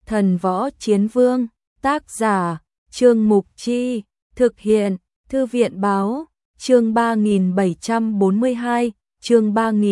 Thần Võ Chiến Vương, tác giả, Trương Mục Chi, thực hiện, Thư viện Báo, chương 3742, chương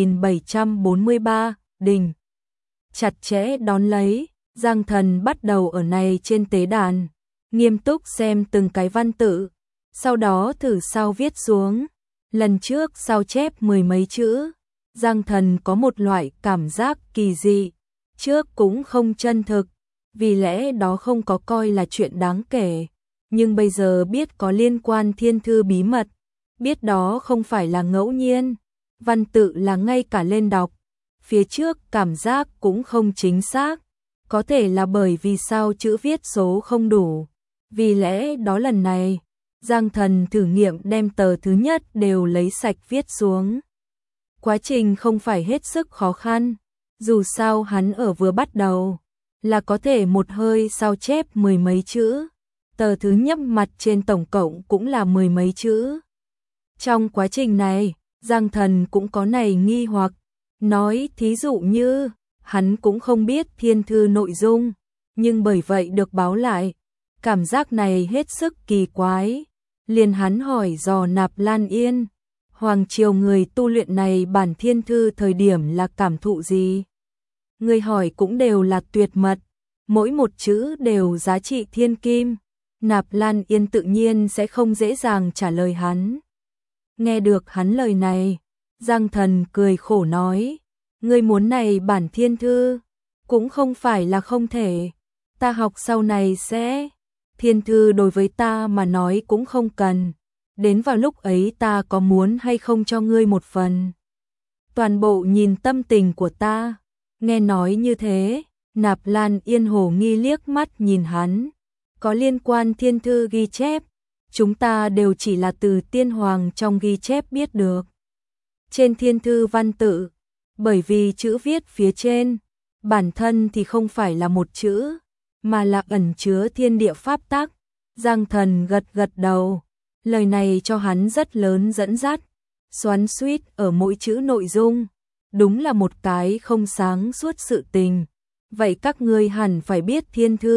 3743, đình. Chặt chẽ đón lấy, Giang Thần bắt đầu ở này trên tế đàn, nghiêm túc xem từng cái văn tự, sau đó thử sao viết xuống. Lần trước sao chép mười mấy chữ, Giang Thần có một loại cảm giác kỳ dị, trước cũng không chân thực, vì lẽ đó không có coi là chuyện đáng kể, nhưng bây giờ biết có liên quan thiên thư bí mật, biết đó không phải là ngẫu nhiên, văn tự là ngay cả lên đọc, phía trước cảm giác cũng không chính xác, có thể là bởi vì sao chữ viết số không đủ, vì lẽ đó lần này, Giang Thần thử nghiệm đem tờ thứ nhất đều lấy sạch viết xuống. Quá trình không phải hết sức khó khăn, dù sao hắn ở vừa bắt đầu, là có thể một hơi sao chép mười mấy chữ, tờ thứ nhất mặt trên tổng cộng cũng là mười mấy chữ. Trong quá trình này, Giang Thần cũng có này nghi hoặc, nói thí dụ như, hắn cũng không biết thiên thư nội dung, nhưng bởi vậy được báo lại, cảm giác này hết sức kỳ quái. Liền hắn hỏi dò Nạp Lan Yên, hoàng triều người tu luyện này bản thiên thư thời điểm là cảm thụ gì? Người hỏi cũng đều là tuyệt mật, mỗi một chữ đều giá trị thiên kim, Nạp Lan Yên tự nhiên sẽ không dễ dàng trả lời hắn. Nghe được hắn lời này, Giang Thần cười khổ nói, người muốn này bản thiên thư, cũng không phải là không thể, ta học sau này sẽ... Thiên thư đối với ta mà nói cũng không cần, đến vào lúc ấy ta có muốn hay không cho ngươi một phần. Toàn bộ nhìn tâm tình của ta, nghe nói như thế, Nạp Lan Yên hồ nghi liếc mắt nhìn hắn, có liên quan thiên thư ghi chép, chúng ta đều chỉ là từ tiên hoàng trong ghi chép biết được. Trên thiên thư văn tự, bởi vì chữ viết phía trên, bản thân thì không phải là một chữ, mà là ẩn chứa thiên địa pháp tắc. Giang Thần gật gật đầu, lời này cho hắn rất lớn dẫn dắt, xoắn xuýt ở mỗi chữ nội dung, đúng là một cái không sáng suốt sự tình. Vậy các ngươi hẳn phải biết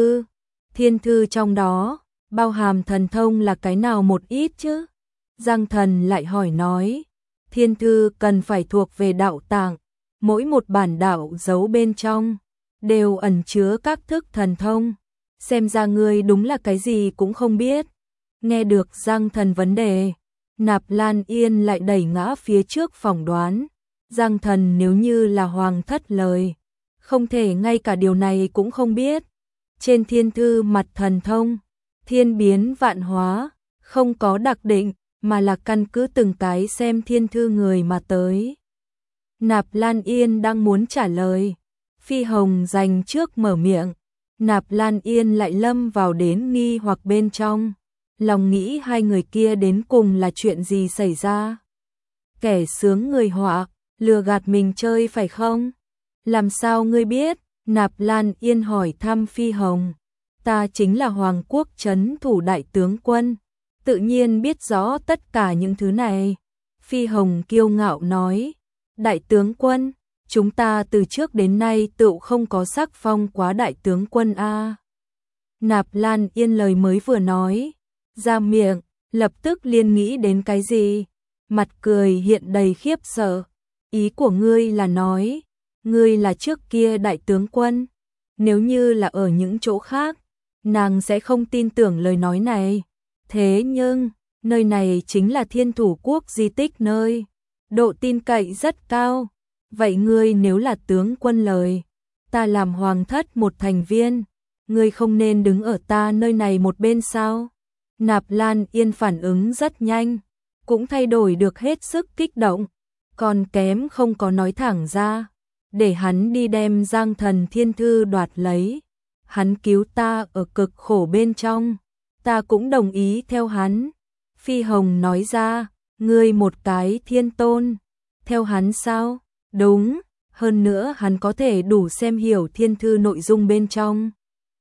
thiên thư trong đó, bao hàm thần thông là cái nào một ít chứ? Giang Thần lại hỏi nói, thiên thư cần phải thuộc về đạo tạng, mỗi một bản đạo giấu bên trong đều ẩn chứa các thức thần thông, xem ra ngươi đúng là cái gì cũng không biết. Nghe được Giang Thần vấn đề, Nạp Lan Yên lại đẩy ngã phía trước phỏng đoán, Giang Thần nếu như là hoàng thất lời, không thể ngay cả điều này cũng không biết. Trên thiên thư mặt thần thông, thiên biến vạn hóa, không có đặc định, mà là căn cứ từng cái xem thiên thư người mà tới. Nạp Lan Yên đang muốn trả lời, Phi Hồng dành trước mở miệng, Nạp Lan Yên lại lâm vào đến nghi hoặc bên trong, lòng nghĩ hai người kia đến cùng là chuyện gì xảy ra. Kẻ sướng người họa, lừa gạt mình chơi phải không? Làm sao ngươi biết? Nạp Lan Yên hỏi thăm Phi Hồng, ta chính là Hoàng Quốc trấn thủ đại tướng quân, tự nhiên biết rõ tất cả những thứ này. Phi Hồng kiêu ngạo nói, đại tướng quân, chúng ta từ trước đến nay tự không có sắc phong quá đại tướng quân a. Nạp Lan Yên lời mới vừa nói ra miệng, lập tức liên nghĩ đến cái gì, mặt cười hiện đầy khiếp sợ. Ý của ngươi là nói, ngươi là trước kia đại tướng quân, nếu như là ở những chỗ khác, nàng sẽ không tin tưởng lời nói này. Thế nhưng, nơi này chính là Thiên Thủ Quốc di tích nơi, độ tin cậy rất cao. Vậy ngươi nếu là tướng quân lời, ta làm hoàng thất một thành viên, ngươi không nên đứng ở ta nơi này một bên sao? Nạp Lan Yên phản ứng rất nhanh, cũng thay đổi được hết sức kích động, còn kém không có nói thẳng ra, để hắn đi đem Giang Thần thiên thư đoạt lấy. Hắn cứu ta ở cực khổ bên trong, ta cũng đồng ý theo hắn. Phi Hồng nói ra, ngươi một cái thiên tôn, theo hắn sao? Đúng, hơn nữa hắn có thể đủ xem hiểu thiên thư nội dung bên trong.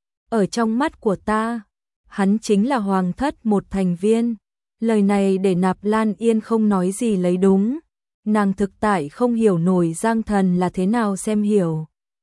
Ở trong mắt của ta, hắn chính là hoàng thất một thành viên. Lời này để Nạp Lan Yên không nói gì lấy đúng. Nàng thực tại không hiểu nổi Giang Thần là thế nào xem hiểu.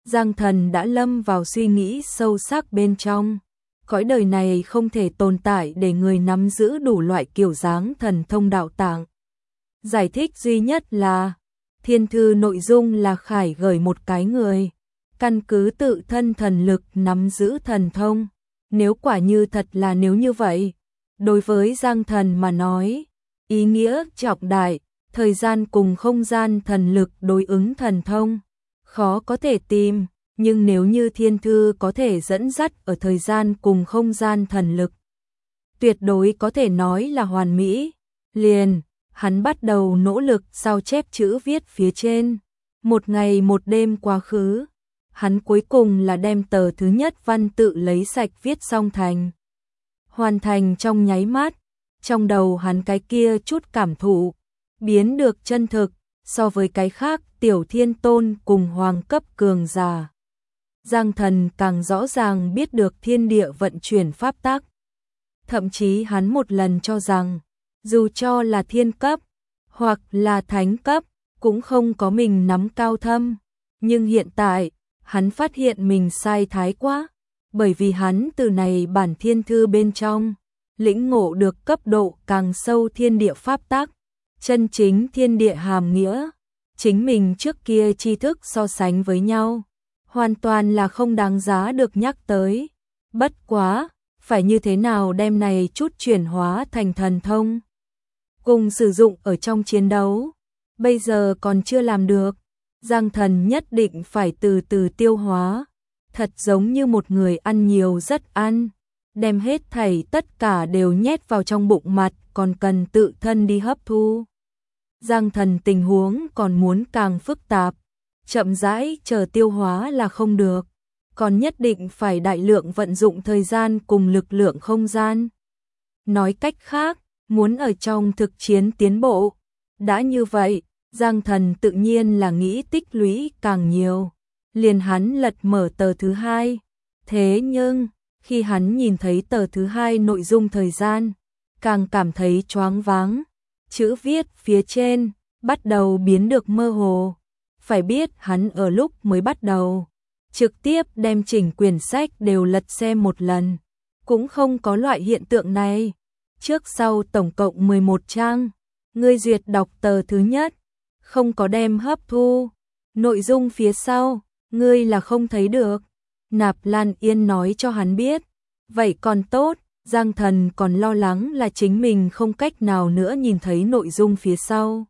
Giang Thần đã lâm vào suy nghĩ sâu sắc bên trong. Cõi đời này không thể tồn tại để người nắm giữ đủ loại kiểu dáng thần thông đạo tạng. Giải thích duy nhất là thiên thư nội dung là Khải gửi một cái người, căn cứ tự thân thần lực nắm giữ thần thông. Nếu quả như thật là nếu như vậy, đối với Giang Thần mà nói, ý nghĩa trọng đại, thời gian cùng không gian thần lực đối ứng thần thông, khó có thể tìm, nhưng nếu như thiên thư có thể dẫn dắt ở thời gian cùng không gian thần lực, tuyệt đối có thể nói là hoàn mỹ. Liền, hắn bắt đầu nỗ lực sao chép chữ viết phía trên. Một ngày một đêm quá khứ, hắn cuối cùng là đem tờ thứ nhất văn tự lấy sạch viết xong thành. Hoàn thành trong nháy mắt, trong đầu hắn cái kia chút cảm thụ, biến được chân thực, so với cái khác tiểu thiên tôn cùng hoàng cấp cường giả. Giang Thần càng rõ ràng biết được thiên địa vận chuyển pháp tắc. Thậm chí hắn một lần cho rằng, dù cho là thiên cấp, hoặc là thánh cấp, cũng không có mình nắm cao thâm. Nhưng hiện tại, hắn phát hiện mình sai thái quá, bởi vì hắn từ này bản thiên thư bên trong, lĩnh ngộ được cấp độ càng sâu thiên địa pháp tắc, chân chính thiên địa hàm nghĩa. Chính mình trước kia tri thức so sánh với nhau, hoàn toàn là không đáng giá được nhắc tới. Bất quá, phải như thế nào đem này chút chuyển hóa thành thần thông, cùng sử dụng ở trong chiến đấu, bây giờ còn chưa làm được. Giang Thần nhất định phải từ từ tiêu hóa, thật giống như một người ăn nhiều rất ăn, đem hết thảy tất cả đều nhét vào trong bụng mặt, còn cần tự thân đi hấp thu. Giang Thần tình huống còn muốn càng phức tạp, chậm rãi chờ tiêu hóa là không được, còn nhất định phải đại lượng vận dụng thời gian cùng lực lượng không gian. Nói cách khác, muốn ở trong thực chiến tiến bộ. Đã như vậy, Giang Thần tự nhiên là nghĩ tích lũy càng nhiều. Liền hắn lật mở tờ thứ hai. Thế nhưng, khi hắn nhìn thấy tờ thứ hai nội dung thời gian, càng cảm thấy choáng váng. Chữ viết phía trên bắt đầu biến được mơ hồ. Phải biết hắn ở lúc mới bắt đầu, trực tiếp đem chỉnh quyển sách đều lật xem một lần, cũng không có loại hiện tượng này. Trước sau tổng cộng 11 trang, ngươi duyệt đọc tờ thứ nhất, không có đem hấp thu. Nội dung phía sau, ngươi là không thấy được. Nạp Lan Yên nói cho hắn biết. Vậy còn tốt, Giang Thần còn lo lắng là chính mình không cách nào nữa nhìn thấy nội dung phía sau.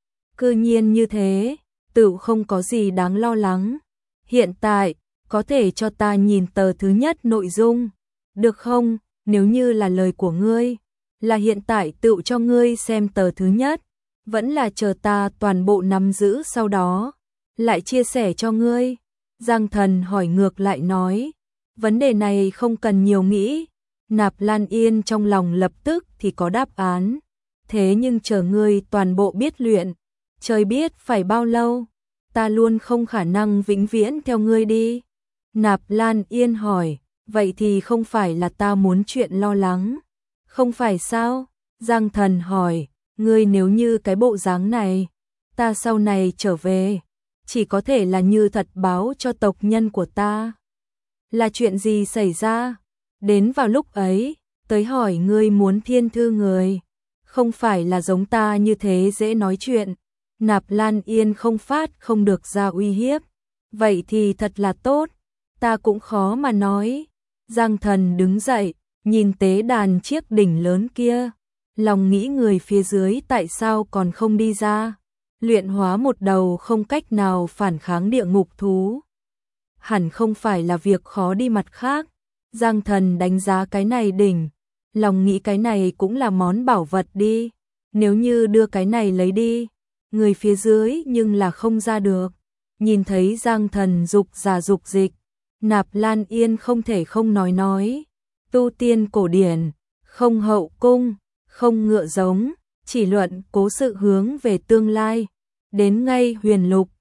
Cư nhiên như thế, tự không có gì đáng lo lắng. Hiện tại, có thể cho ta nhìn tờ thứ nhất nội dung, được không? Nếu như là lời của ngươi, là hiện tại tự cho ngươi xem tờ thứ nhất, vẫn là chờ ta toàn bộ nắm giữ sau đó, lại chia sẻ cho ngươi. Giang Thần hỏi ngược lại nói, vấn đề này không cần nhiều nghĩ. Nạp Lan Yên trong lòng lập tức thì có đáp án, thế nhưng chờ ngươi toàn bộ biết luyện, trời biết phải bao lâu, ta luôn không khả năng vĩnh viễn theo ngươi đi. Nạp Lan Yên hỏi, vậy thì không phải là ta muốn chuyện lo lắng, không phải sao? Giang Thần hỏi, ngươi nếu như cái bộ dáng này, ta sau này trở về, chỉ có thể là như thật báo cho tộc nhân của ta. Là chuyện gì xảy ra? Đến vào lúc ấy, tới hỏi ngươi muốn thiên thư người, không phải là giống ta như thế dễ nói chuyện. Nạp Lan Yên không phát không được ra uy hiếp. Vậy thì thật là tốt, ta cũng khó mà nói. Giang Thần đứng dậy, nhìn tế đàn chiếc đỉnh lớn kia, lòng nghĩ người phía dưới tại sao còn không đi ra, luyện hóa một đầu không cách nào phản kháng địa ngục thú. Hẳn không phải là việc khó đi. Mặt khác, Giang Thần đánh giá cái này đỉnh, lòng nghĩ cái này cũng là món bảo vật đi, nếu như đưa cái này lấy đi, người phía dưới nhưng là không ra được. Nhìn thấy Giang Thần dục giả dục dịch, Nạp Lan Yên không thể không nói, tu tiên cổ điển, không hậu cung, không ngựa giống, chỉ luận cố sự hướng về tương lai, đến ngay huyền lục,